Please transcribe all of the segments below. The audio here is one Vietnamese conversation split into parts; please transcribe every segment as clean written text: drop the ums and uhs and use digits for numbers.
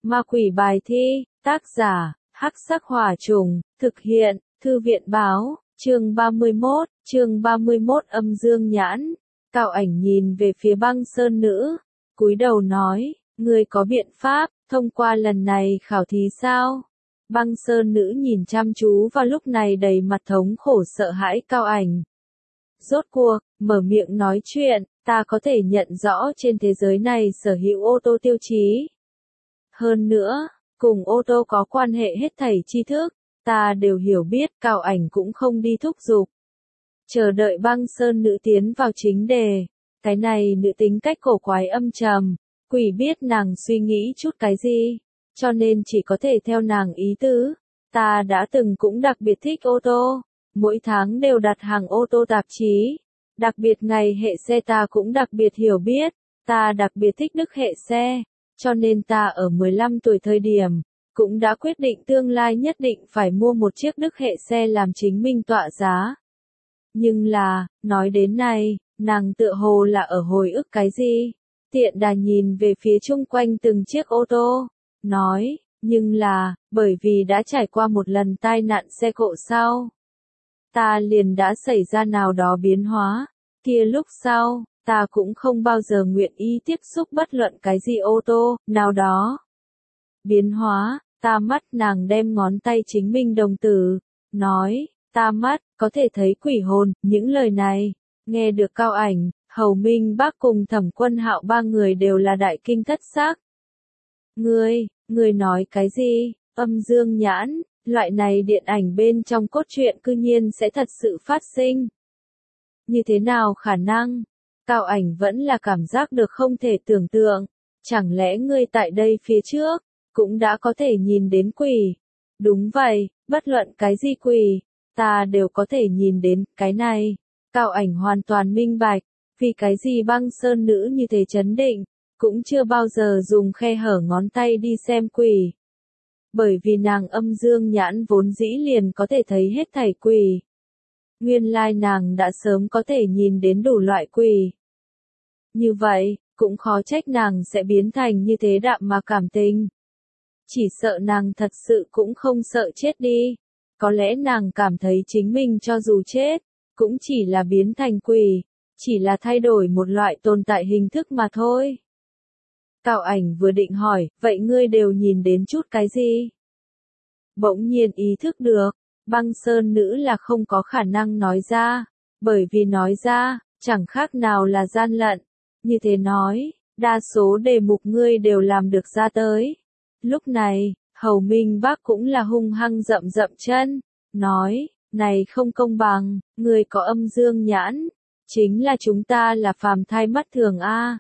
Ma quỷ bài thi, tác giả, Hắc Sắc Hỏa Trùng, thực hiện, Thư viện báo, chương 31 âm dương nhãn. Cao Ảnh nhìn về phía Băng Sơn Nữ, cúi đầu nói, ngươi có biện pháp, thông qua lần này khảo thí sao? Băng Sơn Nữ nhìn chăm chú vào lúc này đầy mặt thống khổ sợ hãi Cao Ảnh. Rốt cuộc, mở miệng nói chuyện, ta có thể nhận rõ trên thế giới này sở hữu ô tô tiêu chí. Hơn nữa, cùng ô tô có quan hệ hết thảy tri thức, ta đều hiểu biết. Cao Ảnh cũng không đi thúc giục. Chờ đợi Băng Sơn Nữ tiến vào chính đề. Cái này nữ tính cách cổ quái âm trầm, quỷ biết nàng suy nghĩ chút cái gì, cho nên chỉ có thể theo nàng ý tứ. Ta đã từng cũng đặc biệt thích ô tô, mỗi tháng đều đặt hàng ô tô tạp chí. Đặc biệt ngày hệ xe ta cũng đặc biệt hiểu biết, ta đặc biệt thích Đức hệ xe, cho nên ta ở 15 tuổi thời điểm, cũng đã quyết định tương lai nhất định phải mua một chiếc Đức hệ xe làm chính mình tọa giá. Nhưng là, nói đến này, nàng tựa hồ là ở hồi ức cái gì? Tiện đà nhìn về phía chung quanh từng chiếc ô tô, nói, nhưng là, bởi vì đã trải qua một lần tai nạn xe cộ sau. Ta liền đã xảy ra nào đó biến hóa, kia lúc sau, ta cũng không bao giờ nguyện ý tiếp xúc bất luận cái gì ô tô, nào đó. Biến hóa, ta mắt nàng đem ngón tay chính mình đồng tử, nói, ta mắt, có thể thấy quỷ hồn, những lời này, nghe được Cao Ảnh, Hầu Minh Bác cùng Thẩm Quân Hạo ba người đều là đại kinh thất xác. Ngươi nói cái gì, âm dương nhãn, loại này điện ảnh bên trong cốt truyện cư nhiên sẽ thật sự phát sinh. Như thế nào khả năng? Cao Ảnh vẫn là cảm giác được không thể tưởng tượng, chẳng lẽ ngươi tại đây phía trước, cũng đã có thể nhìn đến quỷ? Đúng vậy, bất luận cái gì quỷ, ta đều có thể nhìn đến, cái này. Cao Ảnh hoàn toàn minh bạch, vì cái gì Băng Sơn Nữ như thế chấn định, cũng chưa bao giờ dùng khe hở ngón tay đi xem quỷ. Bởi vì nàng âm dương nhãn vốn dĩ liền có thể thấy hết thảy quỷ. Nguyên lai nàng đã sớm có thể nhìn đến đủ loại quỷ. Như vậy, cũng khó trách nàng sẽ biến thành như thế đạm mà cảm tình. Chỉ sợ nàng thật sự cũng không sợ chết đi. Có lẽ nàng cảm thấy chính mình cho dù chết, cũng chỉ là biến thành quỷ, chỉ là thay đổi một loại tồn tại hình thức mà thôi. Cao Ảnh vừa định hỏi, vậy ngươi đều nhìn đến chút cái gì? Bỗng nhiên ý thức được, Băng Sơn Nữ là không có khả năng nói ra, bởi vì nói ra, chẳng khác nào là gian lận. Như thế nói, đa số đề mục ngươi đều làm được ra tới. Lúc này, Hầu Minh Bác cũng là hung hăng dậm chân, nói, này không công bằng, ngươi có âm dương nhãn, chính là chúng ta là phàm thai mắt thường a.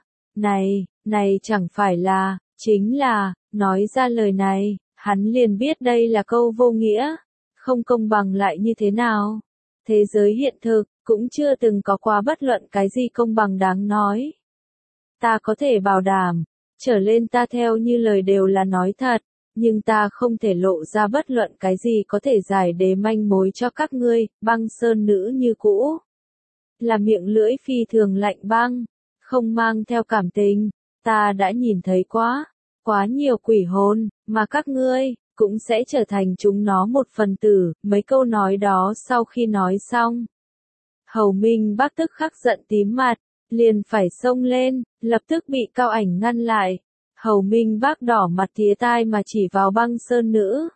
Này chẳng phải là, chính là, nói ra lời này, hắn liền biết đây là câu vô nghĩa, không công bằng lại như thế nào. Thế giới hiện thực, cũng chưa từng có qua bất luận cái gì công bằng đáng nói. Ta có thể bảo đảm, trở lên ta theo như lời đều là nói thật, nhưng ta không thể lộ ra bất luận cái gì có thể giải đế manh mối cho các ngươi. Băng Sơn Nữ như cũ, là miệng lưỡi phi thường lạnh băng, không mang theo cảm tình. Ta đã nhìn thấy quá nhiều quỷ hồn, mà các ngươi, cũng sẽ trở thành chúng nó một phần tử. Mấy câu nói đó sau khi nói xong, Hầu Minh Bác tức khắc giận tím mặt, liền phải xông lên, lập tức bị Cao Ảnh ngăn lại. Hầu Minh Bác đỏ mặt tía tai mà chỉ vào Băng Sơn Nữ.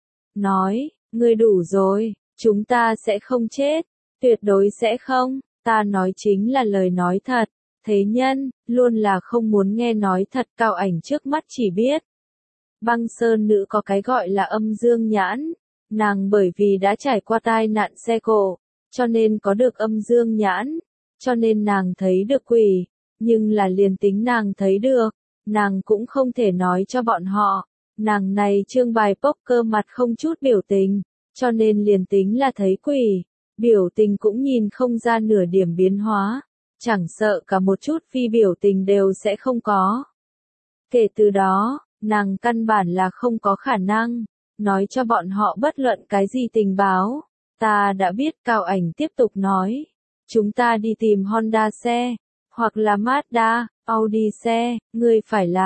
Nói, ngươi đủ rồi, chúng ta sẽ không chết, tuyệt đối sẽ không, ta nói chính là lời nói thật. Thế nhân, luôn là không muốn nghe nói thật. Cao Ảnh trước mắt chỉ biết. Băng Sơn Nữ có cái gọi là âm dương nhãn, nàng bởi vì đã trải qua tai nạn xe cộ, cho nên có được âm dương nhãn, cho nên nàng thấy được quỷ, nhưng là liền tính nàng thấy được, nàng cũng không thể nói cho bọn họ, nàng này trương bài poker mặt không chút biểu tình, cho nên liền tính là thấy quỷ, biểu tình cũng nhìn không ra nửa điểm biến hóa, chẳng sợ cả một chút phi biểu tình đều sẽ không có. Kể từ đó, nàng căn bản là không có khả năng nói cho bọn họ bất luận cái gì tình báo. Ta đã biết. Cao Ảnh tiếp tục nói, chúng ta đi tìm Honda xe, hoặc là Mazda, Audi xe, ngươi phải làm,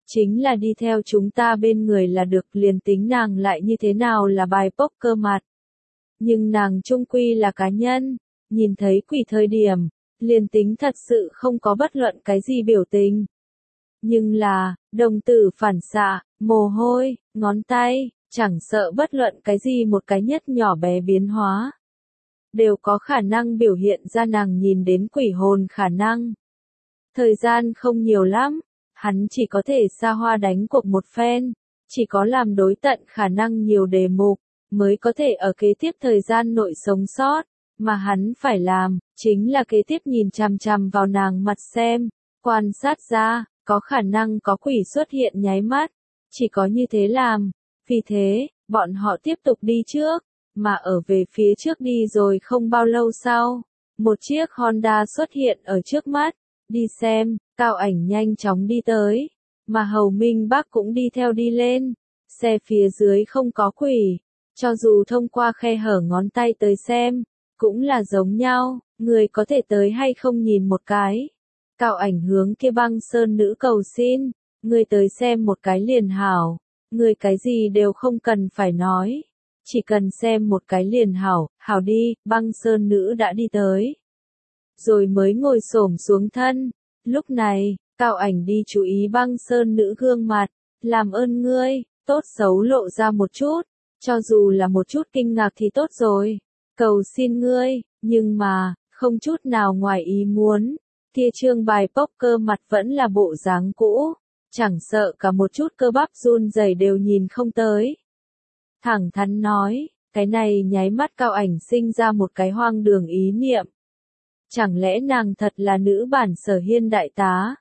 chính là đi theo chúng ta bên người là được, liền tính nàng lại như thế nào là bài poker mặt. Nhưng nàng chung quy là cá nhân, nhìn thấy quỷ thời điểm, liền tính thật sự không có bất luận cái gì biểu tình. Nhưng là, đồng tử phản xạ, mồ hôi, ngón tay, chẳng sợ bất luận cái gì một cái nhất nhỏ bé biến hóa. Đều có khả năng biểu hiện ra nàng nhìn đến quỷ hồn khả năng. Thời gian không nhiều lắm, hắn chỉ có thể xa hoa đánh cuộc một phen, chỉ có làm đối tận khả năng nhiều đề mục, mới có thể ở kế tiếp thời gian nội sống sót, mà hắn phải làm, chính là kế tiếp nhìn chằm chằm vào nàng mặt xem, quan sát ra, có khả năng có quỷ xuất hiện nháy mắt, chỉ có như thế làm, vì thế, bọn họ tiếp tục đi trước, mà ở về phía trước đi rồi không bao lâu sau, một chiếc Honda xuất hiện ở trước mắt, đi xem, Cao Ảnh nhanh chóng đi tới, mà Hầu Minh Bắc cũng đi theo đi lên, xe phía dưới không có quỷ, cho dù thông qua khe hở ngón tay tới xem, cũng là giống nhau, người có thể tới hay không nhìn một cái. Cao Ảnh hướng kia băng sơn nữ cầu xin, người tới xem một cái liền hảo, người cái gì đều không cần phải nói, chỉ cần xem một cái liền hảo, hảo đi, băng sơn nữ đã đi tới. Rồi mới ngồi xổm xuống thân, lúc này, Cao Ảnh đi chú ý băng sơn nữ gương mặt, làm ơn ngươi, tốt xấu lộ ra một chút, cho dù là một chút kinh ngạc thì tốt rồi, cầu xin ngươi, nhưng mà, không chút nào ngoài ý muốn, kia trương bài poker mặt vẫn là bộ dáng cũ, chẳng sợ cả một chút cơ bắp run rẩy đều nhìn không tới. Thẳng thắn nói, cái này nháy mắt Cao Ảnh sinh ra một cái hoang đường ý niệm. Chẳng lẽ nàng thật là nữ bản Sở Hiên đại tá?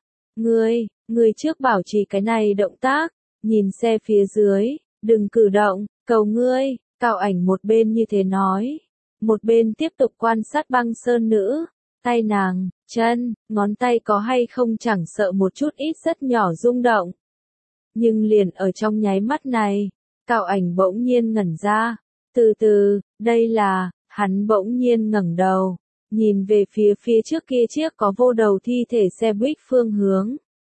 Ngươi trước bảo trì cái này động tác, nhìn xe phía dưới, đừng cử động, cầu ngươi, Cao Ảnh một bên như thế nói, một bên tiếp tục quan sát băng sơn nữ, tay nàng, chân, ngón tay có hay không chẳng sợ một chút ít rất nhỏ rung động. Nhưng liền ở trong nháy mắt này, Cao Ảnh bỗng nhiên ngẩn ra, từ từ, đây là, hắn bỗng nhiên ngẩng đầu, nhìn về phía trước kia chiếc có vô đầu thi thể xe buýt phương hướng.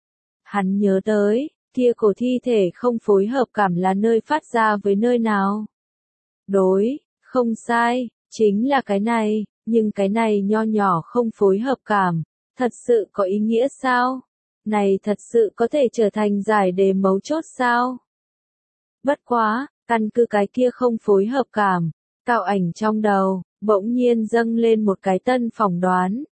Hắn nhớ tới, kia cổ thi thể không phối hợp cảm là nơi phát ra với nơi nào. Đối, không sai, chính là cái này, nhưng cái này nho nhỏ không phối hợp cảm, thật sự có ý nghĩa sao? Này thật sự có thể trở thành giải đề mấu chốt sao? Bất quá, căn cứ cái kia không phối hợp cảm, Cao Ảnh trong đầu, bỗng nhiên dâng lên một cái tân phỏng đoán.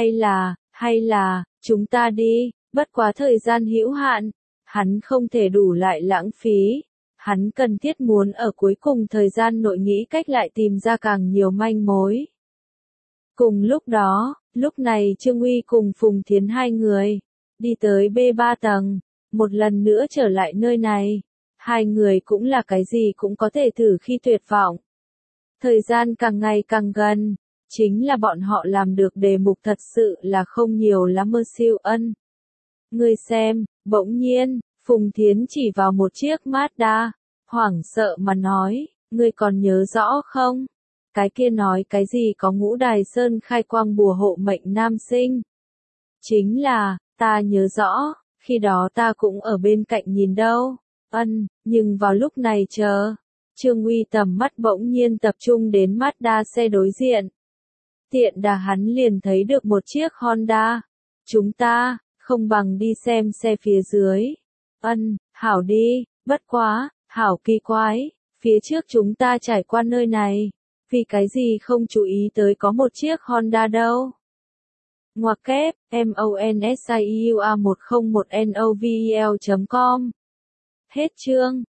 Hay là, chúng ta đi, bất quá thời gian hữu hạn, hắn không thể đủ lại lãng phí. Hắn cần thiết muốn ở cuối cùng thời gian nội nghĩ cách lại tìm ra càng nhiều manh mối. Cùng lúc đó, lúc này Trương Uy cùng Phùng Thiến hai người, đi tới B3 tầng, một lần nữa trở lại nơi này. Hai người cũng là cái gì cũng có thể thử khi tuyệt vọng. Thời gian càng ngày càng gần, chính là bọn họ làm được đề mục thật sự là không nhiều lắm mơ siêu ân. Ngươi xem, bỗng nhiên, Phùng Thiến chỉ vào một chiếc Mazda, hoảng sợ mà nói, ngươi còn nhớ rõ không? Cái kia nói cái gì có Ngũ Đài Sơn khai quang bùa hộ mệnh nam sinh. Chính là, ta nhớ rõ, khi đó ta cũng ở bên cạnh nhìn đâu. Nhưng vào lúc này Trương Uy tầm mắt bỗng nhiên tập trung đến Mazda xe đối diện. Tiện đà hắn liền thấy được một chiếc Honda. Chúng ta, không bằng đi xem xe phía dưới. Hảo đi, bất quá, hảo kỳ quái, phía trước chúng ta trải qua nơi này. Vì cái gì không chú ý tới có một chiếc Honda đâu. Ngoặc kép, MONSIUA101NOVEL.com. Hết chương.